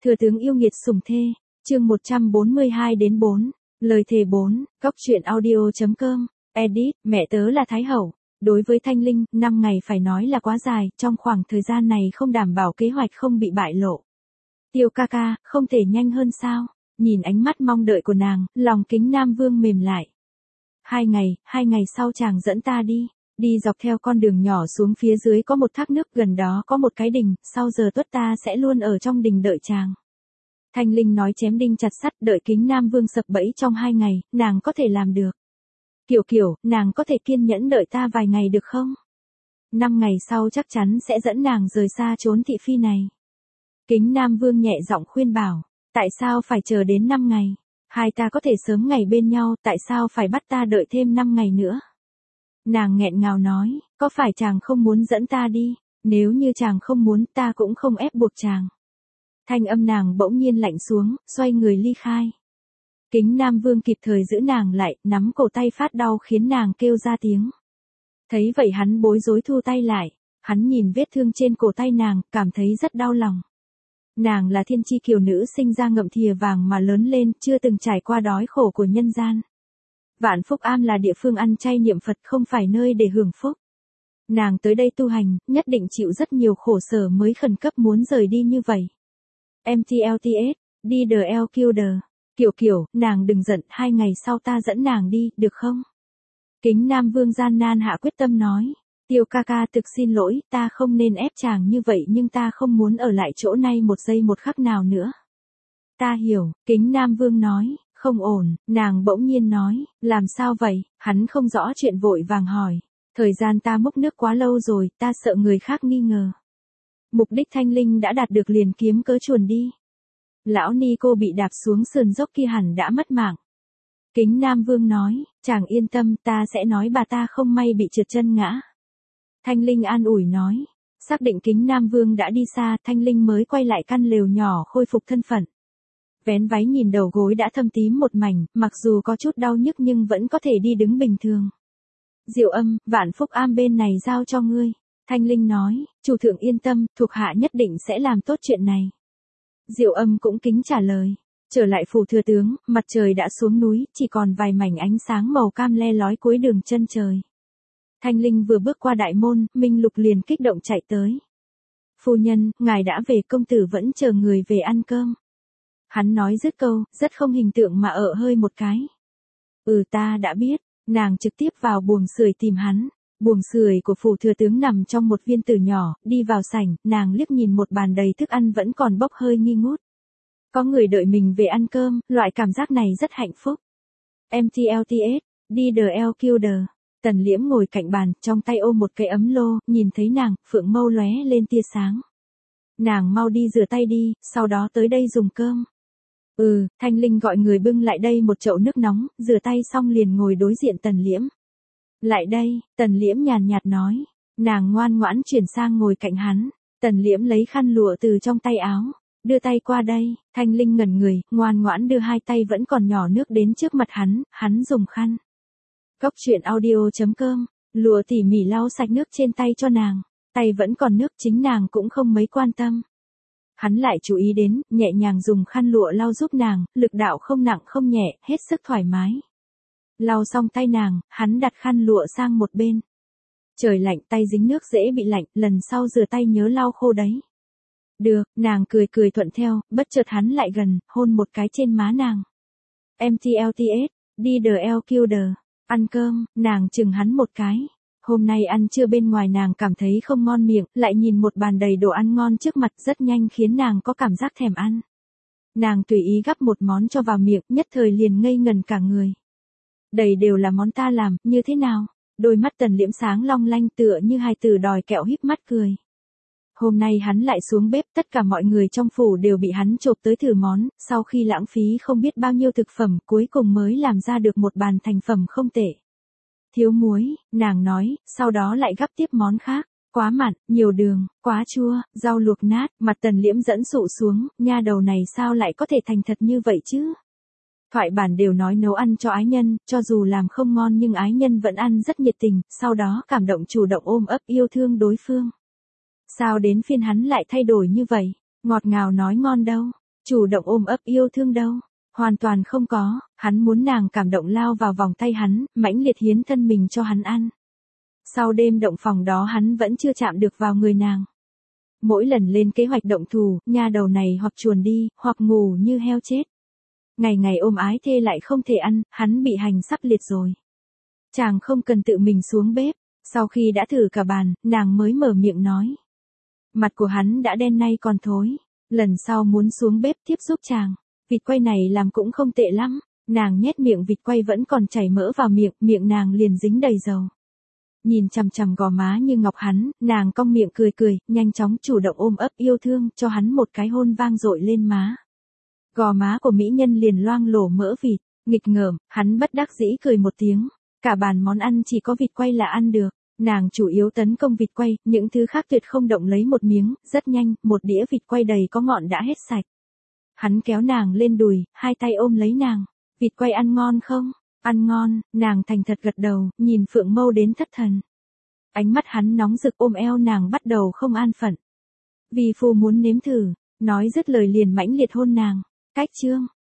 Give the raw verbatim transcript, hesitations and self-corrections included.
Thừa tướng yêu nghiệt sủng thê, chương một trăm bốn mươi hai đến bốn, lời thề bốn, góc truyện audio.com, edit, mẹ tớ là Thái Hậu. Đối với Thanh Linh, năm ngày phải nói là quá dài, trong khoảng thời gian này không đảm bảo kế hoạch không bị bại lộ. Tiêu ca ca, không thể nhanh hơn sao? Nhìn ánh mắt mong đợi của nàng, lòng Kính Nam Vương mềm lại. Hai ngày, hai ngày sau chàng dẫn ta đi. Đi dọc theo con đường nhỏ xuống phía dưới có một thác nước, gần đó có một cái đình, sau giờ tuất ta sẽ luôn ở trong đình đợi chàng. Thanh Linh nói chém đinh chặt sắt, đợi Kính Nam Vương sập bẫy trong hai ngày, nàng có thể làm được. Kiểu kiểu, nàng có thể kiên nhẫn đợi ta vài ngày được không? Năm ngày sau chắc chắn sẽ dẫn nàng rời xa chốn thị phi này. Kính Nam Vương nhẹ giọng khuyên bảo, tại sao phải chờ đến năm ngày? Hai ta có thể sớm ngày bên nhau, tại sao phải bắt ta đợi thêm năm ngày nữa? Nàng nghẹn ngào nói, có phải chàng không muốn dẫn ta đi? Nếu như chàng không muốn, ta cũng không ép buộc chàng. Thanh âm nàng bỗng nhiên lạnh xuống, xoay người ly khai. Kính Nam Vương kịp thời giữ nàng lại, nắm cổ tay phát đau khiến nàng kêu ra tiếng. Thấy vậy hắn bối rối thu tay lại, hắn nhìn vết thương trên cổ tay nàng, cảm thấy rất đau lòng. Nàng là thiên chi kiều nữ sinh ra ngậm thìa vàng mà lớn lên, chưa từng trải qua đói khổ của nhân gian. Vạn Phúc Am là địa phương ăn chay niệm Phật, không phải nơi để hưởng phúc. Nàng tới đây tu hành, nhất định chịu rất nhiều khổ sở mới khẩn cấp muốn rời đi như vậy. em tê lờ tê ét, đi the L Killer. Kiểu kiểu, nàng đừng giận, hai ngày sau ta dẫn nàng đi, được không? Kính Nam Vương gian nan hạ quyết tâm nói. Tiêu ca ca thực xin lỗi, ta không nên ép chàng như vậy nhưng ta không muốn ở lại chỗ này một giây một khắc nào nữa. Ta hiểu, Kính Nam Vương nói. Không ổn, nàng bỗng nhiên nói, làm sao vậy? Hắn không rõ chuyện vội vàng hỏi. Thời gian ta múc nước quá lâu rồi, ta sợ người khác nghi ngờ. Mục đích Thanh Linh đã đạt được liền kiếm cớ chuồn đi. Lão ni cô bị đạp xuống sườn dốc kia hẳn đã mất mạng. Kính Nam Vương nói, chàng yên tâm, ta sẽ nói bà ta không may bị trượt chân ngã. Thanh Linh an ủi nói, xác định Kính Nam Vương đã đi xa, Thanh Linh mới quay lại căn lều nhỏ khôi phục thân phận. Vén váy nhìn đầu gối đã thâm tím một mảnh, mặc dù có chút đau nhức nhưng vẫn có thể đi đứng bình thường. Diệu Âm, Vạn Phúc Am bên này giao cho ngươi. Thanh Linh nói, chủ thượng yên tâm, thuộc hạ nhất định sẽ làm tốt chuyện này. Diệu Âm cũng kính trả lời. Trở lại phủ thừa tướng, mặt trời đã xuống núi, chỉ còn vài mảnh ánh sáng màu cam le lói cuối đường chân trời. Thanh Linh vừa bước qua đại môn, Minh Lục liền kích động chạy tới. Phu nhân, ngài đã về, công tử vẫn chờ người về ăn cơm. Hắn nói dứt câu, rất không hình tượng mà ở hơi một cái. Ừ ta đã biết, nàng trực tiếp vào buồng sưởi tìm hắn. Buồng sưởi của phủ thừa tướng nằm trong một viên tử nhỏ, đi vào sảnh, nàng liếc nhìn một bàn đầy thức ăn vẫn còn bốc hơi nghi ngút. Có người đợi mình về ăn cơm, loại cảm giác này rất hạnh phúc. em tê lờ tê ét, đi the L Killer. Tần Liễm ngồi cạnh bàn, trong tay ôm một cái ấm lô, nhìn thấy nàng, phượng mâu lóe lên tia sáng. Nàng mau đi rửa tay đi, sau đó tới đây dùng cơm. Ừ, Thanh Linh gọi người bưng lại đây một chậu nước nóng, rửa tay xong liền ngồi đối diện Tần Liễm. Lại đây, Tần Liễm nhàn nhạt nói. Nàng ngoan ngoãn chuyển sang ngồi cạnh hắn. Tần Liễm lấy khăn lụa từ trong tay áo, đưa tay qua đây. Thanh Linh ngẩn người, ngoan ngoãn đưa hai tay vẫn còn nhỏ nước đến trước mặt hắn, hắn dùng khăn. Góc truyện audio.com, lụa tỉ mỉ lau sạch nước trên tay cho nàng. Tay vẫn còn nước, chính nàng cũng không mấy quan tâm. Hắn lại chú ý đến, nhẹ nhàng dùng khăn lụa lau giúp nàng, lực đạo không nặng không nhẹ, hết sức thoải mái. Lau xong tay nàng, hắn đặt khăn lụa sang một bên. Trời lạnh, tay dính nước dễ bị lạnh, lần sau rửa tay nhớ lau khô đấy. Được, nàng cười cười thuận theo, bất chợt hắn lại gần, hôn một cái trên má nàng. em tê lờ tê ét, đi the L Killer. Ăn cơm, nàng chừng hắn một cái. Hôm nay ăn trưa bên ngoài nàng cảm thấy không ngon miệng, lại nhìn một bàn đầy đồ ăn ngon trước mặt rất nhanh khiến nàng có cảm giác thèm ăn. Nàng tùy ý gắp một món cho vào miệng, nhất thời liền ngây ngần cả người. Đầy đều là món ta làm, như thế nào? Đôi mắt Tần Liễm sáng long lanh tựa như hai từ đòi kẹo híp mắt cười. Hôm nay hắn lại xuống bếp, tất cả mọi người trong phủ đều bị hắn chộp tới thử món, sau khi lãng phí không biết bao nhiêu thực phẩm, cuối cùng mới làm ra được một bàn thành phẩm không tệ. Thiếu muối, nàng nói, sau đó lại gắp tiếp món khác. Quá mặn, nhiều đường, quá chua, rau luộc nát, mặt Tần Liễm dẫn sụ xuống, nha đầu này sao lại có thể thành thật như vậy chứ? Thoại bản đều nói nấu ăn cho ái nhân, cho dù làm không ngon nhưng ái nhân vẫn ăn rất nhiệt tình, sau đó cảm động chủ động ôm ấp yêu thương đối phương. Sao đến phiên hắn lại thay đổi như vậy? Ngọt ngào nói ngon đâu? chủ động ôm ấp yêu thương đâu, hoàn toàn không có, hắn muốn nàng cảm động lao vào vòng tay hắn, mãnh liệt hiến thân mình cho hắn ăn. Sau đêm động phòng đó hắn vẫn chưa chạm được vào người nàng. Mỗi lần lên kế hoạch động thủ, nha đầu này hoặc chuồn đi, hoặc ngủ như heo chết. Ngày ngày ôm ái thê lại không thể ăn, hắn bị hành sắp liệt rồi. Chàng không cần tự mình xuống bếp, sau khi đã thử cả bàn, nàng mới mở miệng nói. Mặt của hắn đã đen nay còn thối, lần sau muốn xuống bếp tiếp giúp chàng. Vịt quay này làm cũng không tệ lắm, nàng nhét miệng vịt quay vẫn còn chảy mỡ vào miệng, miệng nàng liền dính đầy dầu. Nhìn chằm chằm gò má như ngọc hắn, nàng cong miệng cười cười, nhanh chóng chủ động ôm ấp yêu thương, cho hắn một cái hôn vang dội lên má. Gò má của mỹ nhân liền loang lổ mỡ vịt, nghịch ngợm, hắn bất đắc dĩ cười một tiếng. Cả bàn món ăn chỉ có vịt quay là ăn được, nàng chủ yếu tấn công vịt quay, những thứ khác tuyệt không động lấy một miếng, rất nhanh, một đĩa vịt quay đầy có ngọn đã hết sạch. Hắn kéo nàng lên đùi, hai tay ôm lấy nàng. Vịt quay ăn ngon không? Ăn ngon, nàng thành thật gật đầu, nhìn Phượng Mâu đến thất thần. Ánh mắt hắn nóng rực ôm eo nàng bắt đầu không an phận. Vì phu muốn nếm thử, nói dứt lời liền mãnh liệt hôn nàng. Cách chương